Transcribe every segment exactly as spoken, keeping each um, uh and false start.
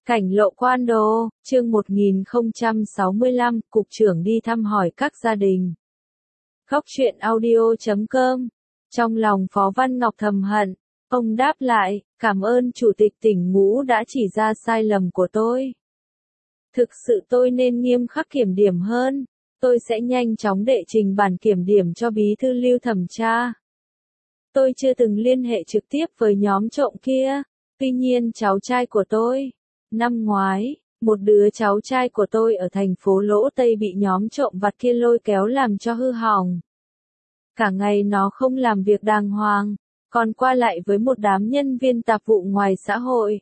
Cảnh lộ quan đồ, chương một nghìn không trăm sáu mươi lăm, Cục trưởng đi thăm hỏi các gia đình. Góc truyện audio chấm com. Trong lòng Phó Văn Ngọc thầm hận, ông đáp lại, cảm ơn Chủ tịch tỉnh Ngũ đã chỉ ra sai lầm của tôi. Thực sự tôi nên nghiêm khắc kiểm điểm hơn, tôi sẽ nhanh chóng đệ trình bản kiểm điểm cho Bí thư Lưu thẩm tra. Tôi chưa từng liên hệ trực tiếp với nhóm trộm kia, tuy nhiên cháu trai của tôi, năm ngoái, một đứa cháu trai của tôi ở thành phố Lỗ Tây bị nhóm trộm vặt kia lôi kéo làm cho hư hỏng. Cả ngày nó không làm việc đàng hoàng, còn qua lại với một đám nhân viên tạp vụ ngoài xã hội.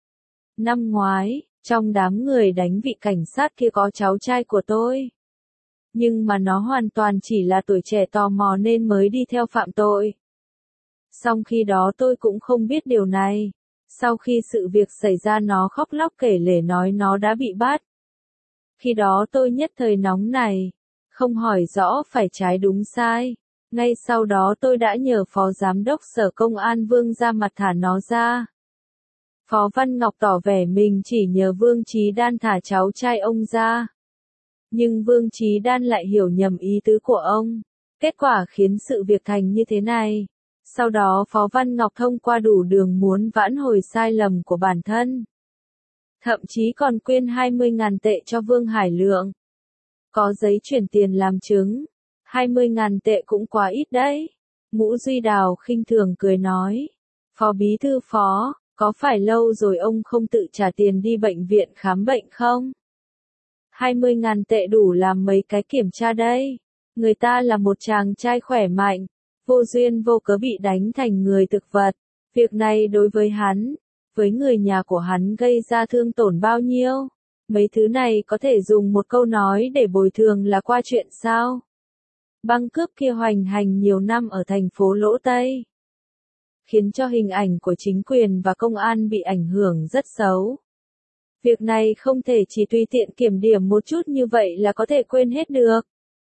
Năm ngoái, trong đám người đánh vị cảnh sát kia có cháu trai của tôi. Nhưng mà nó hoàn toàn chỉ là tuổi trẻ tò mò nên mới đi theo phạm tội. Song khi đó tôi cũng không biết điều này. Sau khi sự việc xảy ra nó khóc lóc kể lể nói nó đã bị bắt. Khi đó tôi nhất thời nóng này, không hỏi rõ phải trái đúng sai. Ngay sau đó tôi đã nhờ Phó Giám đốc Sở Công an Vương ra mặt thả nó ra. Phó Văn Ngọc tỏ vẻ mình chỉ nhờ Vương Chí Đan thả cháu trai ông ra. Nhưng Vương Chí Đan lại hiểu nhầm ý tứ của ông. Kết quả khiến sự việc thành như thế này. Sau đó Phó Văn Ngọc thông qua đủ đường muốn vãn hồi sai lầm của bản thân. Thậm chí còn quyên hai mươi nghìn tệ cho Vương Hải Lượng. Có giấy chuyển tiền làm chứng. hai mươi nghìn tệ cũng quá ít đấy. Ngũ Duy Đào khinh thường cười nói. Phó Bí thư Phó, có phải lâu rồi ông không tự trả tiền đi bệnh viện khám bệnh không? hai mươi nghìn tệ đủ làm mấy cái kiểm tra đây. Người ta là một chàng trai khỏe mạnh. Vô duyên vô cớ bị đánh thành người thực vật. Việc này đối với hắn, với người nhà của hắn gây ra thương tổn bao nhiêu? Mấy thứ này có thể dùng một câu nói để bồi thường là qua chuyện sao? Băng cướp kia hoành hành nhiều năm ở thành phố Lỗ Tây. Khiến cho hình ảnh của chính quyền và công an bị ảnh hưởng rất xấu. Việc này không thể chỉ tùy tiện kiểm điểm một chút như vậy là có thể quên hết được.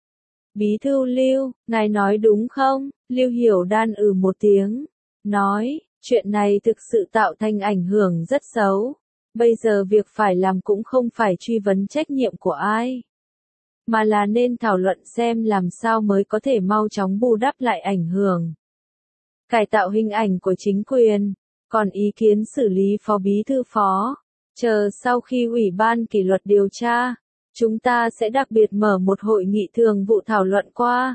Bí thư Lưu, ngài nói đúng không? Lưu Hiểu Đan ừ một tiếng. Nói, chuyện này thực sự tạo thành ảnh hưởng rất xấu. Bây giờ việc phải làm cũng không phải truy vấn trách nhiệm của ai. Mà là nên thảo luận xem làm sao mới có thể mau chóng bù đắp lại ảnh hưởng. Cải tạo hình ảnh của chính quyền. Còn ý kiến xử lý Phó Bí thư Phó. Chờ sau khi Ủy ban kỷ luật điều tra. Chúng ta sẽ đặc biệt mở một hội nghị thường vụ thảo luận qua.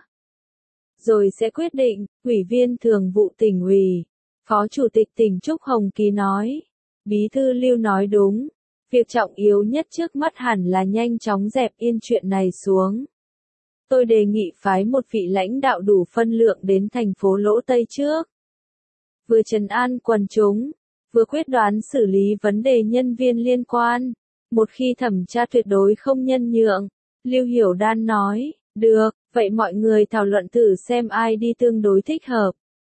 Rồi sẽ quyết định, Ủy viên thường vụ tỉnh ủy, Phó Chủ tịch tỉnh Trúc Hồng Kỳ nói. Bí thư Lưu nói đúng. Việc trọng yếu nhất trước mắt hẳn là nhanh chóng dẹp yên chuyện này xuống. Tôi đề nghị phái một vị lãnh đạo đủ phân lượng đến thành phố Lỗ Tây trước. Vừa trấn an quần chúng, vừa quyết đoán xử lý vấn đề nhân viên liên quan. Một khi thẩm tra tuyệt đối không nhân nhượng, Lưu Hiểu Đan nói, được, vậy mọi người thảo luận thử xem ai đi tương đối thích hợp.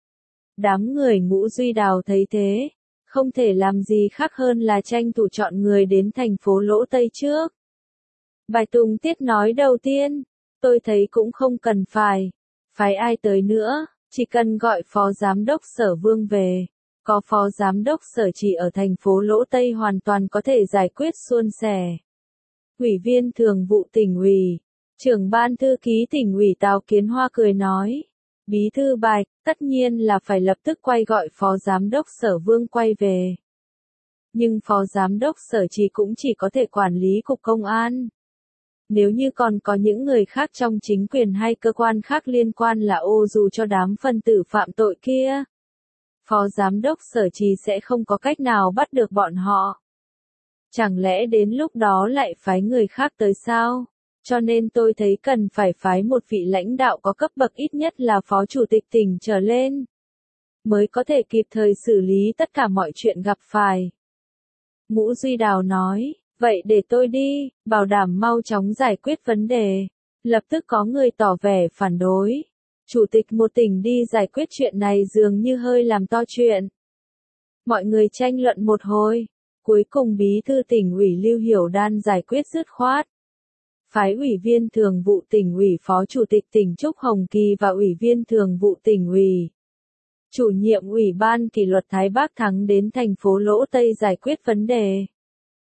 Đám người Ngũ Duy Đào thấy thế, không thể làm gì khác hơn là tranh thủ chọn người đến thành phố Lỗ Tây trước. Bài Tùng Tiết nói đầu tiên, tôi thấy cũng không cần phải, phái ai tới nữa, chỉ cần gọi Phó Giám đốc Sở Vương về. Có Phó Giám đốc Sở chỉ ở thành phố Lỗ Tây hoàn toàn có thể giải quyết suôn sẻ. Ủy viên thường vụ tỉnh ủy, trưởng ban thư ký tỉnh ủy Tào Kiến Hoa cười nói. Bí thư Bạch, tất nhiên là phải lập tức quay gọi Phó Giám đốc Sở Vương quay về. Nhưng Phó Giám đốc Sở chỉ cũng chỉ có thể quản lý cục công an. Nếu như còn có những người khác trong chính quyền hay cơ quan khác liên quan là ô dù cho đám phân tử phạm tội kia. Phó Giám đốc Sở Trì sẽ không có cách nào bắt được bọn họ. Chẳng lẽ đến lúc đó lại phái người khác tới sao? Cho nên tôi thấy cần phải phái một vị lãnh đạo có cấp bậc ít nhất là Phó Chủ tịch tỉnh trở lên. Mới có thể kịp thời xử lý tất cả mọi chuyện gặp phải. Ngũ Duy Đào nói, vậy để tôi đi, bảo đảm mau chóng giải quyết vấn đề. Lập tức có người tỏ vẻ phản đối. Chủ tịch một tỉnh đi giải quyết chuyện này dường như hơi làm to chuyện. Mọi người tranh luận một hồi. Cuối cùng Bí thư tỉnh ủy Lưu Hiểu Đan giải quyết dứt khoát. Phái Ủy viên thường vụ tỉnh ủy Phó Chủ tịch tỉnh Trúc Hồng Kỳ và Ủy viên thường vụ tỉnh ủy. Chủ nhiệm Ủy ban kỷ luật Thái Bác Thắng đến thành phố Lỗ Tây giải quyết vấn đề.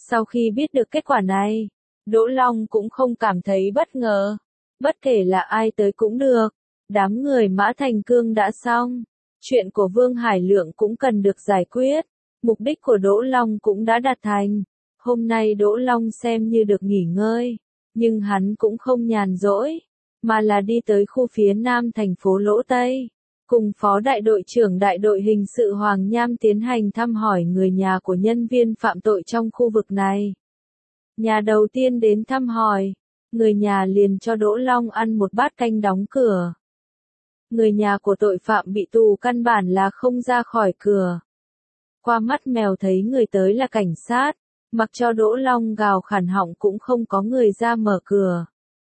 Sau khi biết được kết quả này, Đỗ Long cũng không cảm thấy bất ngờ. Bất kể là ai tới cũng được. Đám người Mã Thành Cương đã xong. Chuyện của Vương Hải Lượng cũng cần được giải quyết. Mục đích của Đỗ Long cũng đã đạt thành. Hôm nay Đỗ Long xem như được nghỉ ngơi. Nhưng hắn cũng không nhàn rỗi. Mà là đi tới khu phía nam thành phố Lỗ Tây. Cùng Phó Đại đội trưởng Đại đội Hình sự Hoàng Nham tiến hành thăm hỏi người nhà của nhân viên phạm tội trong khu vực này. Nhà đầu tiên đến thăm hỏi. Người nhà liền cho Đỗ Long ăn một bát canh đóng cửa. Người nhà của tội phạm bị tù căn bản là không ra khỏi cửa. Qua mắt mèo thấy người tới là cảnh sát, mặc cho Đỗ Long gào khản họng cũng không có người ra mở cửa.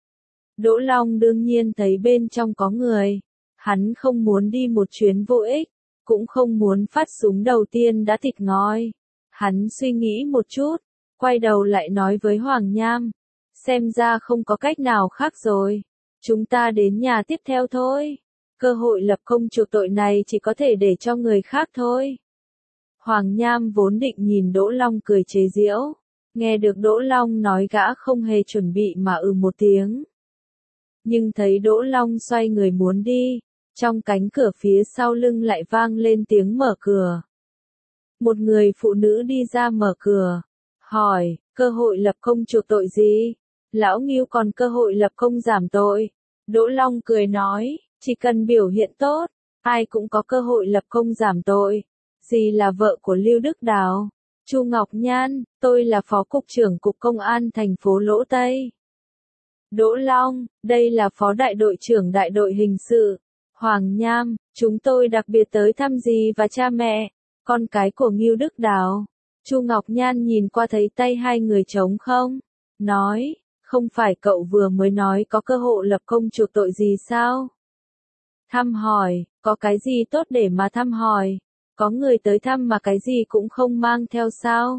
Đỗ Long đương nhiên thấy bên trong có người. Hắn không muốn đi một chuyến vô ích, cũng không muốn phát súng đầu tiên đã thịt ngói. Hắn suy nghĩ một chút, quay đầu lại nói với Hoàng Nham. Xem ra không có cách nào khác rồi. Chúng ta đến nhà tiếp theo thôi. Cơ hội lập công chuộc tội này chỉ có thể để cho người khác thôi. Hoàng Nham vốn định nhìn Đỗ Long cười chế giễu. Nghe được Đỗ Long nói gã không hề chuẩn bị mà ừ một tiếng. Nhưng thấy Đỗ Long xoay người muốn đi. Trong cánh cửa phía sau lưng lại vang lên tiếng mở cửa. Một người phụ nữ đi ra mở cửa. Hỏi, cơ hội lập công chuộc tội gì? Lão Ngưu còn cơ hội lập công giảm tội. Đỗ Long cười nói, chỉ cần biểu hiện tốt, ai cũng có cơ hội lập công giảm tội. Dì là vợ của Lưu Đức Đào. Chu Ngọc Nhan, tôi là Phó Cục trưởng Cục Công an thành phố Lỗ Tây. Đỗ Long, đây là Phó Đại đội trưởng Đại đội Hình sự. Hoàng Nham, chúng tôi đặc biệt tới thăm dì và cha mẹ, con cái của Ngưu Đức Đào. Chu Ngọc Nhan nhìn qua thấy tay hai người trống không? Nói, không phải cậu vừa mới nói có cơ hội lập công chuộc tội gì sao? Thăm hỏi, có cái gì tốt để mà thăm hỏi? Có người tới thăm mà cái gì cũng không mang theo sao?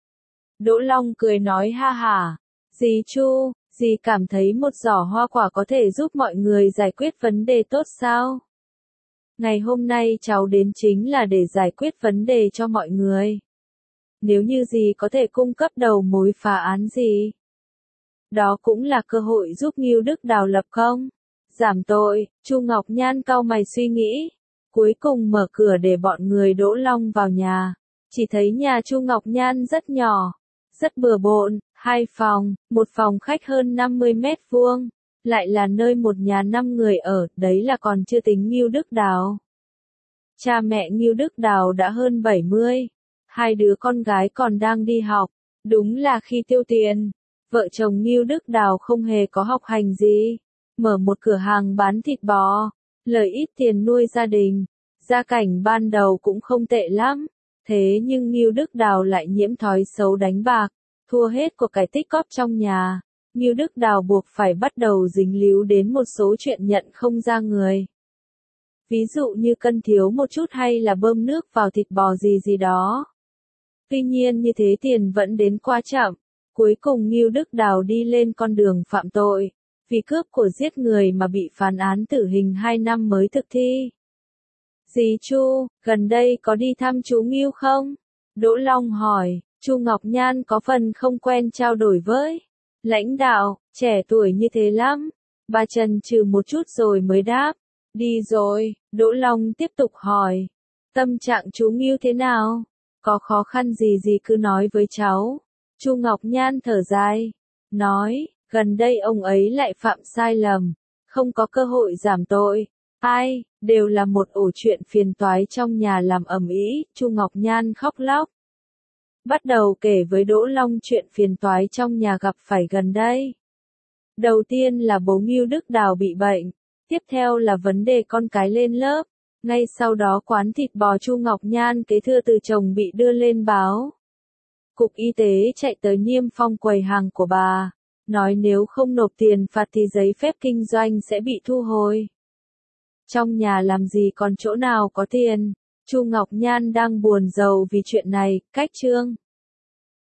Đỗ Long cười nói ha hả. Dì Chu, dì cảm thấy một giỏ hoa quả có thể giúp mọi người giải quyết vấn đề tốt sao? Ngày hôm nay cháu đến chính là để giải quyết vấn đề cho mọi người. Nếu như dì có thể cung cấp đầu mối phá án gì, đó cũng là cơ hội giúp Ngưu Đức Đào lập công giảm tội. Chu Ngọc Nhan cau mày suy nghĩ, cuối cùng mở cửa để bọn người Đỗ Long vào nhà. Chỉ thấy nhà Chu Ngọc Nhan rất nhỏ, rất bừa bộn, hai phòng, một phòng khách hơn năm mươi mét vuông, lại là nơi một nhà năm người ở, đấy là còn chưa tính Ngưu Đức Đào. Cha mẹ Ngưu Đức Đào đã hơn bảy mươi, hai đứa con gái còn đang đi học, đúng là khi tiêu tiền. Vợ chồng Ngưu Đức Đào không hề có học hành gì, mở một cửa hàng bán thịt bò, lời ít tiền nuôi gia đình, gia cảnh ban đầu cũng không tệ lắm. Thế nhưng Ngưu Đức Đào lại nhiễm thói xấu đánh bạc, thua hết của cải tích cóp trong nhà. Ngưu Đức Đào buộc phải bắt đầu dính líu đến một số chuyện nhận không ra người. Ví dụ như cân thiếu một chút hay là bơm nước vào thịt bò gì gì đó. Tuy nhiên như thế tiền vẫn đến quá chậm. Cuối cùng Ngưu Đức Đào đi lên con đường phạm tội, vì cướp của giết người mà bị phán án tử hình hai năm mới thực thi. Dì Chu, gần đây có đi thăm chú Ngưu không? Đỗ Long hỏi. Chu Ngọc Nhan có phần không quen trao đổi với lãnh đạo, trẻ tuổi như thế lắm. Bà chần chừ một chút rồi mới đáp. Đi rồi. Đỗ Long tiếp tục hỏi. Tâm trạng chú Ngưu thế nào? Có khó khăn gì gì cứ nói với cháu. Chu Ngọc Nhan thở dài, nói, gần đây ông ấy lại phạm sai lầm, không có cơ hội giảm tội. Ai, đều là một ổ chuyện phiền toái trong nhà làm ầm ĩ. Chu Ngọc Nhan khóc lóc. Bắt đầu kể với Đỗ Long chuyện phiền toái trong nhà gặp phải gần đây. Đầu tiên là bố Ngưu Đức Đào bị bệnh, tiếp theo là vấn đề con cái lên lớp, ngay sau đó quán thịt bò Chu Ngọc Nhan kế thừa từ chồng bị đưa lên báo. Cục y tế chạy tới niêm phong quầy hàng của bà, nói nếu không nộp tiền phạt thì giấy phép kinh doanh sẽ bị thu hồi. Trong nhà làm gì còn chỗ nào có tiền, Chu Ngọc Nhan đang buồn rầu vì chuyện này, cách chương